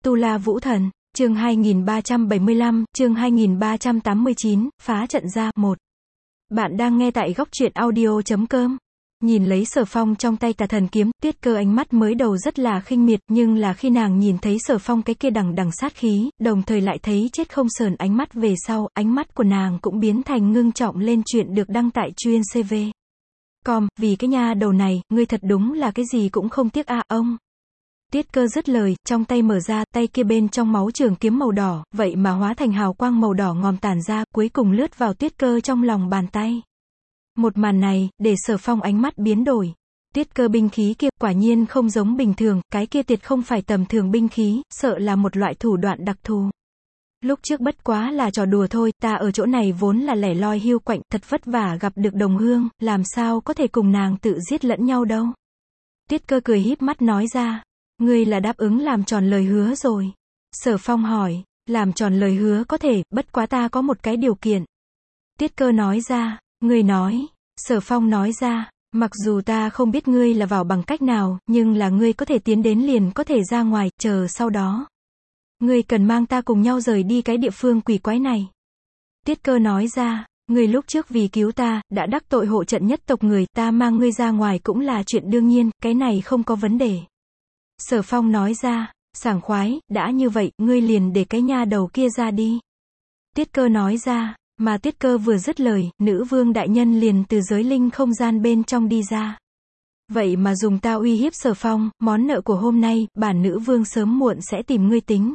Tu La Vũ Thần, chương 2375, chương 2389, phá trận ra, 1. Bạn đang nghe tại góc truyện audio.com. Nhìn lấy Sở Phong trong tay Tà Thần kiếm, Tuyết Cơ ánh mắt mới đầu rất là khinh miệt, nhưng là khi nàng nhìn thấy Sở Phong cái kia đằng đằng sát khí, đồng thời lại thấy chết không sờn ánh mắt về sau, ánh mắt của nàng cũng biến thành ngưng trọng lên. Chuyện được đăng tại truyện CV. Vì cái nha đầu này, ngươi thật đúng là cái gì cũng không tiếc a ông. Tuyết Cơ dứt lời, trong tay mở ra, tay kia bên trong máu trường kiếm màu đỏ, vậy mà hóa thành hào quang màu đỏ ngòm tản ra, cuối cùng lướt vào Tuyết Cơ trong lòng bàn tay. Một màn này, để Sở Phong ánh mắt biến đổi. Tuyết Cơ binh khí kia, quả nhiên không giống bình thường, cái kia tuyệt không phải tầm thường binh khí, sợ là một loại thủ đoạn đặc thù. Lúc trước bất quá là trò đùa thôi, ta ở chỗ này vốn là lẻ loi hiu quạnh, thật vất vả gặp được đồng hương, làm sao có thể cùng nàng tự giết lẫn nhau đâu. Tuyết Cơ cười híp mắt nói ra. Ngươi là đáp ứng làm tròn lời hứa rồi. Sở Phong hỏi, làm tròn lời hứa có thể, bất quá ta có một cái điều kiện. Tuyết Cơ nói ra, ngươi nói. Sở Phong nói ra, mặc dù ta không biết ngươi là vào bằng cách nào, nhưng là ngươi có thể tiến đến liền có thể ra ngoài, chờ sau đó. Ngươi cần mang ta cùng nhau rời đi cái địa phương quỷ quái này. Tuyết Cơ nói ra, ngươi lúc trước vì cứu ta, đã đắc tội hộ trận nhất tộc người, ta mang ngươi ra ngoài cũng là chuyện đương nhiên, cái này không có vấn đề. Sở Phong nói ra, sảng khoái, đã như vậy, ngươi liền để cái nha đầu kia ra đi. Tuyết Cơ nói ra, mà Tuyết Cơ vừa dứt lời, nữ vương đại nhân liền từ giới linh không gian bên trong đi ra. Vậy mà dùng ta uy hiếp Sở Phong, món nợ của hôm nay, bản nữ vương sớm muộn sẽ tìm ngươi tính.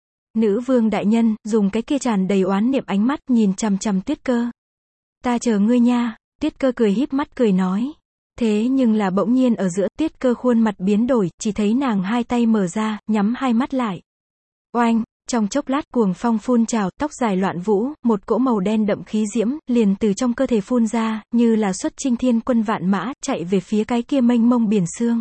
Nữ vương đại nhân, dùng cái kia tràn đầy oán niệm ánh mắt, nhìn chằm chằm Tuyết Cơ. Ta chờ ngươi nha. Tuyết Cơ cười híp mắt cười nói. Thế nhưng là bỗng nhiên ở giữa, Tuyết Cơ khuôn mặt biến đổi, chỉ thấy nàng hai tay mở ra, nhắm hai mắt lại. Oanh, trong chốc lát cuồng phong phun trào, tóc dài loạn vũ, một cỗ màu đen đậm khí diễm, liền từ trong cơ thể phun ra, như là xuất chinh thiên quân vạn mã, chạy về phía cái kia mênh mông biển sương.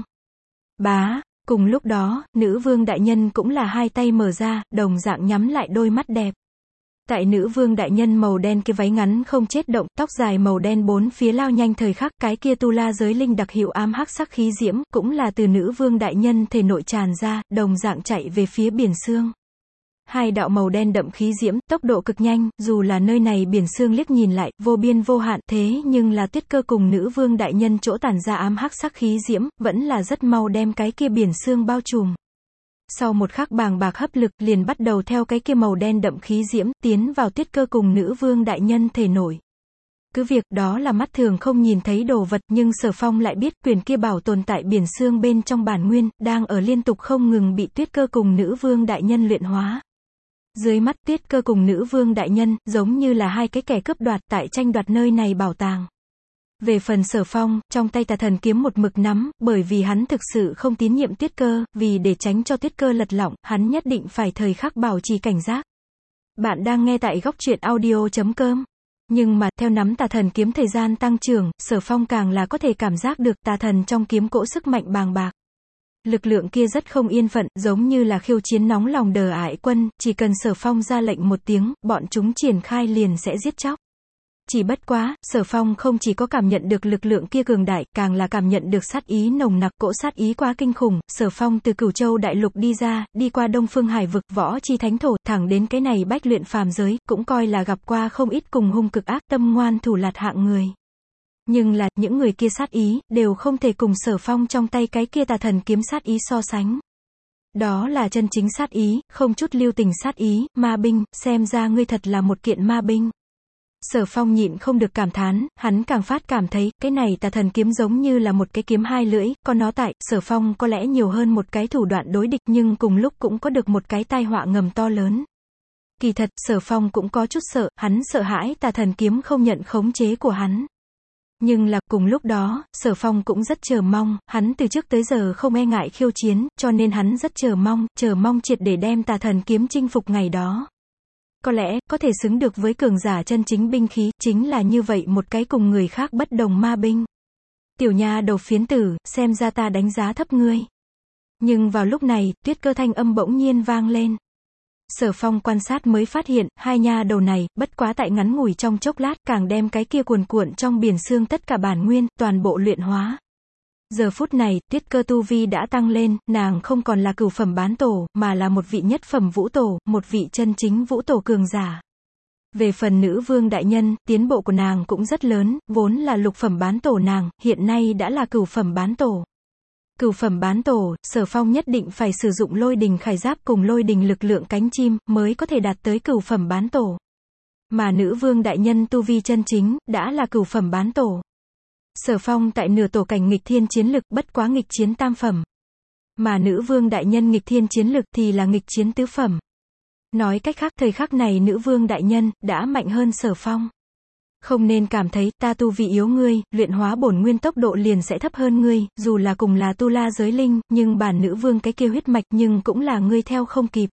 Bá, cùng lúc đó, nữ vương đại nhân cũng là hai tay mở ra, đồng dạng nhắm lại đôi mắt đẹp. Tại nữ vương đại nhân màu đen kia váy ngắn không chết động, tóc dài màu đen bốn phía lao nhanh thời khắc, cái kia tu la giới linh đặc hiệu ám hắc sắc khí diễm, cũng là từ nữ vương đại nhân thể nội tràn ra, đồng dạng chạy về phía biển sương. Hai đạo màu đen đậm khí diễm, tốc độ cực nhanh, dù là nơi này biển sương liếc nhìn lại, vô biên vô hạn, thế nhưng là Tuyết Cơ cùng nữ vương đại nhân chỗ tản ra ám hắc sắc khí diễm, vẫn là rất mau đem cái kia biển sương bao trùm. Sau một khắc bàng bạc hấp lực, liền bắt đầu theo cái kia màu đen đậm khí diễm, tiến vào Tuyết Cơ cùng nữ vương đại nhân thể nổi. Cứ việc đó là mắt thường không nhìn thấy đồ vật, nhưng Sở Phong lại biết quyền kia bảo tồn tại biển sương bên trong bản nguyên, đang ở liên tục không ngừng bị Tuyết Cơ cùng nữ vương đại nhân luyện hóa. Dưới mắt Tuyết Cơ cùng nữ vương đại nhân, giống như là hai cái kẻ cướp đoạt tại tranh đoạt nơi này bảo tàng. Về phần Sở Phong, trong tay Tà Thần kiếm một mực nắm, bởi vì hắn thực sự không tín nhiệm Tuyết Cơ, vì để tránh cho Tuyết Cơ lật lọng, hắn nhất định phải thời khắc bảo trì cảnh giác. Bạn đang nghe tại góc truyện audio.com. Nhưng mà, theo nắm Tà Thần kiếm thời gian tăng trưởng, Sở Phong càng là có thể cảm giác được Tà Thần trong kiếm cỗ sức mạnh bàng bạc. Lực lượng kia rất không yên phận, giống như là khiêu chiến nóng lòng đờ ải quân, chỉ cần Sở Phong ra lệnh một tiếng, bọn chúng triển khai liền sẽ giết chóc. Chỉ bất quá, Sở Phong không chỉ có cảm nhận được lực lượng kia cường đại, càng là cảm nhận được sát ý nồng nặc, cỗ sát ý quá kinh khủng. Sở Phong từ Cửu Châu đại lục đi ra, đi qua Đông Phương Hải vực, võ chi thánh thổ, thẳng đến cái này bách luyện phàm giới, cũng coi là gặp qua không ít cùng hung cực ác, tâm ngoan thủ lạt hạng người. Nhưng là, những người kia sát ý, đều không thể cùng Sở Phong trong tay cái kia Tà Thần kiếm sát ý so sánh. Đó là chân chính sát ý, không chút lưu tình sát ý, ma binh, xem ra ngươi thật là một kiện ma binh. Sở Phong nhịn không được cảm thán, hắn càng phát cảm thấy, cái này Tà Thần kiếm giống như là một cái kiếm hai lưỡi, có nó tại, Sở Phong có lẽ nhiều hơn một cái thủ đoạn đối địch, nhưng cùng lúc cũng có được một cái tai họa ngầm to lớn. Kỳ thật, Sở Phong cũng có chút sợ, hắn sợ hãi Tà Thần kiếm không nhận khống chế của hắn. Nhưng là, cùng lúc đó, Sở Phong cũng rất chờ mong, hắn từ trước tới giờ không e ngại khiêu chiến, cho nên hắn rất chờ mong triệt để đem Tà Thần kiếm chinh phục ngày đó. Có lẽ, có thể xứng được với cường giả chân chính binh khí, chính là như vậy một cái cùng người khác bất đồng ma binh. Tiểu nha đầu phiến tử, xem ra ta đánh giá thấp ngươi. Nhưng vào lúc này, Tuyết Cơ thanh âm bỗng nhiên vang lên. Sở Phong quan sát mới phát hiện, hai nha đầu này, bất quá tại ngắn ngủi trong chốc lát, càng đem cái kia cuồn cuộn trong biển sương tất cả bản nguyên, toàn bộ luyện hóa. Giờ phút này, Tuyết Cơ tu vi đã tăng lên, nàng không còn là cửu phẩm bán tổ, mà là một vị nhất phẩm vũ tổ, một vị chân chính vũ tổ cường giả. Về phần nữ vương đại nhân, tiến bộ của nàng cũng rất lớn, vốn là lục phẩm bán tổ nàng, hiện nay đã là cửu phẩm bán tổ. Cửu phẩm bán tổ, Sở Phong nhất định phải sử dụng lôi đình khải giáp cùng lôi đình lực lượng cánh chim, mới có thể đạt tới cửu phẩm bán tổ. Mà nữ vương đại nhân tu vi chân chính, đã là cửu phẩm bán tổ. Sở Phong tại nửa tổ cảnh nghịch thiên chiến lực, bất quá nghịch chiến tam phẩm. Mà nữ vương đại nhân nghịch thiên chiến lực thì là nghịch chiến tứ phẩm. Nói cách khác, thời khắc này nữ vương đại nhân, đã mạnh hơn Sở Phong. Không nên cảm thấy, ta tu vi yếu ngươi, luyện hóa bổn nguyên tốc độ liền sẽ thấp hơn ngươi, dù là cùng là tu la giới linh, nhưng bản nữ vương cái kia huyết mạch nhưng cũng là ngươi theo không kịp.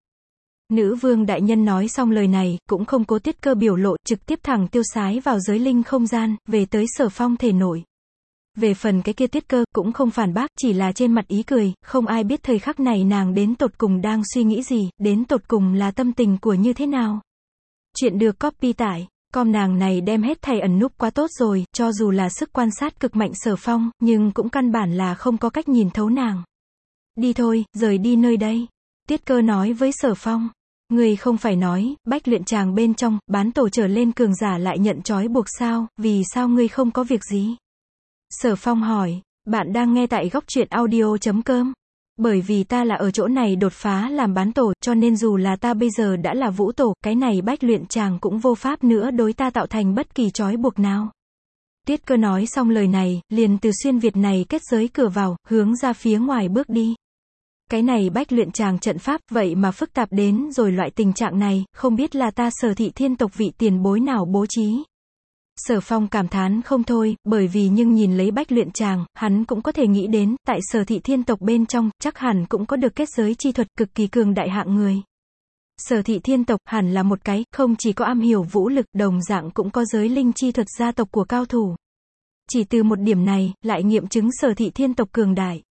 Nữ vương đại nhân nói xong lời này, cũng không cố Tuyết Cơ biểu lộ, trực tiếp thẳng tiêu sái vào giới linh không gian, về tới Sở Phong thể nội. Về phần cái kia Tuyết Cơ, cũng không phản bác, chỉ là trên mặt ý cười, không ai biết thời khắc này nàng đến tột cùng đang suy nghĩ gì, đến tột cùng là tâm tình của như thế nào. Chuyện được copy tải. Con nàng này đem hết thảy ẩn núp quá tốt rồi, cho dù là sức quan sát cực mạnh Sở Phong, nhưng cũng căn bản là không có cách nhìn thấu nàng. Đi thôi, rời đi nơi đây. Tuyết Cơ nói với Sở Phong. Ngươi không phải nói, bách luyện tràng bên trong, bán tổ trở lên cường giả lại nhận trói buộc sao, vì sao ngươi không có việc gì? Sở Phong hỏi, bạn đang nghe tại góc truyện audio.com. Bởi vì ta là ở chỗ này đột phá làm bán tổ, cho nên dù là ta bây giờ đã là vũ tổ, cái này bách luyện tràng cũng vô pháp nữa đối ta tạo thành bất kỳ trói buộc nào. Tuyết Cơ nói xong lời này, liền từ xuyên việt này kết giới cửa vào, hướng ra phía ngoài bước đi. Cái này bách luyện tràng trận pháp, vậy mà phức tạp đến rồi loại tình trạng này, không biết là ta Sở Thị Thiên tộc vị tiền bối nào bố trí. Sở Phong cảm thán không thôi, bởi vì nhưng nhìn lấy bách luyện tràng, hắn cũng có thể nghĩ đến, tại Sở Thị Thiên tộc bên trong, chắc hẳn cũng có được kết giới chi thuật cực kỳ cường đại hạng người. Sở Thị Thiên tộc hẳn là một cái, không chỉ có am hiểu vũ lực, đồng dạng cũng có giới linh chi thuật gia tộc của cao thủ. Chỉ từ một điểm này, lại nghiệm chứng Sở Thị Thiên tộc cường đại.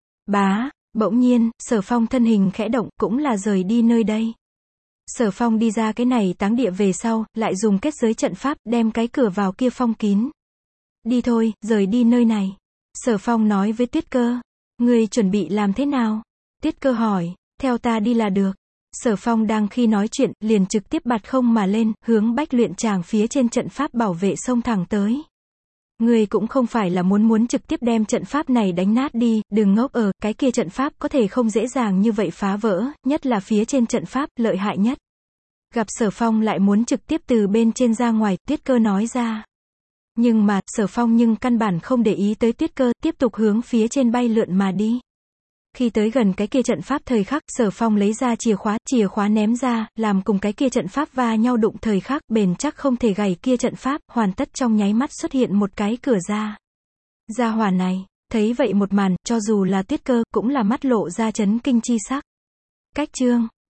Bỗng nhiên, Sở Phong thân hình khẽ động, cũng là rời đi nơi đây. Sở Phong đi ra cái này táng địa về sau, lại dùng kết giới trận pháp, đem cái cửa vào kia phong kín. Đi thôi, rời đi nơi này. Sở Phong nói với Tuyết Cơ. Ngươi chuẩn bị làm thế nào? Tuyết Cơ hỏi, theo ta đi là được. Sở Phong đang khi nói chuyện, liền trực tiếp bạt không mà lên, hướng bách luyện tràng phía trên trận pháp bảo vệ xông thẳng tới. Ngươi cũng không phải là muốn trực tiếp đem trận pháp này đánh nát đi, đừng ngốc ở, cái kia trận pháp có thể không dễ dàng như vậy phá vỡ, nhất là phía trên trận pháp, lợi hại nhất. Gặp Sở Phong lại muốn trực tiếp từ bên trên ra ngoài, Tuyết Cơ nói ra. Nhưng mà, Sở Phong nhưng căn bản không để ý tới Tuyết Cơ, tiếp tục hướng phía trên bay lượn mà đi. Khi tới gần cái kia trận pháp thời khắc, Sở Phong lấy ra chìa khóa ném ra, làm cùng cái kia trận pháp va nhau đụng thời khắc, bền chắc không thể gãy kia trận pháp, hoàn tất trong nháy mắt xuất hiện một cái cửa ra. Gia hỏa này, thấy vậy một màn, cho dù là Tuyết Cơ, cũng là mắt lộ ra chấn kinh chi sắc. Cách chương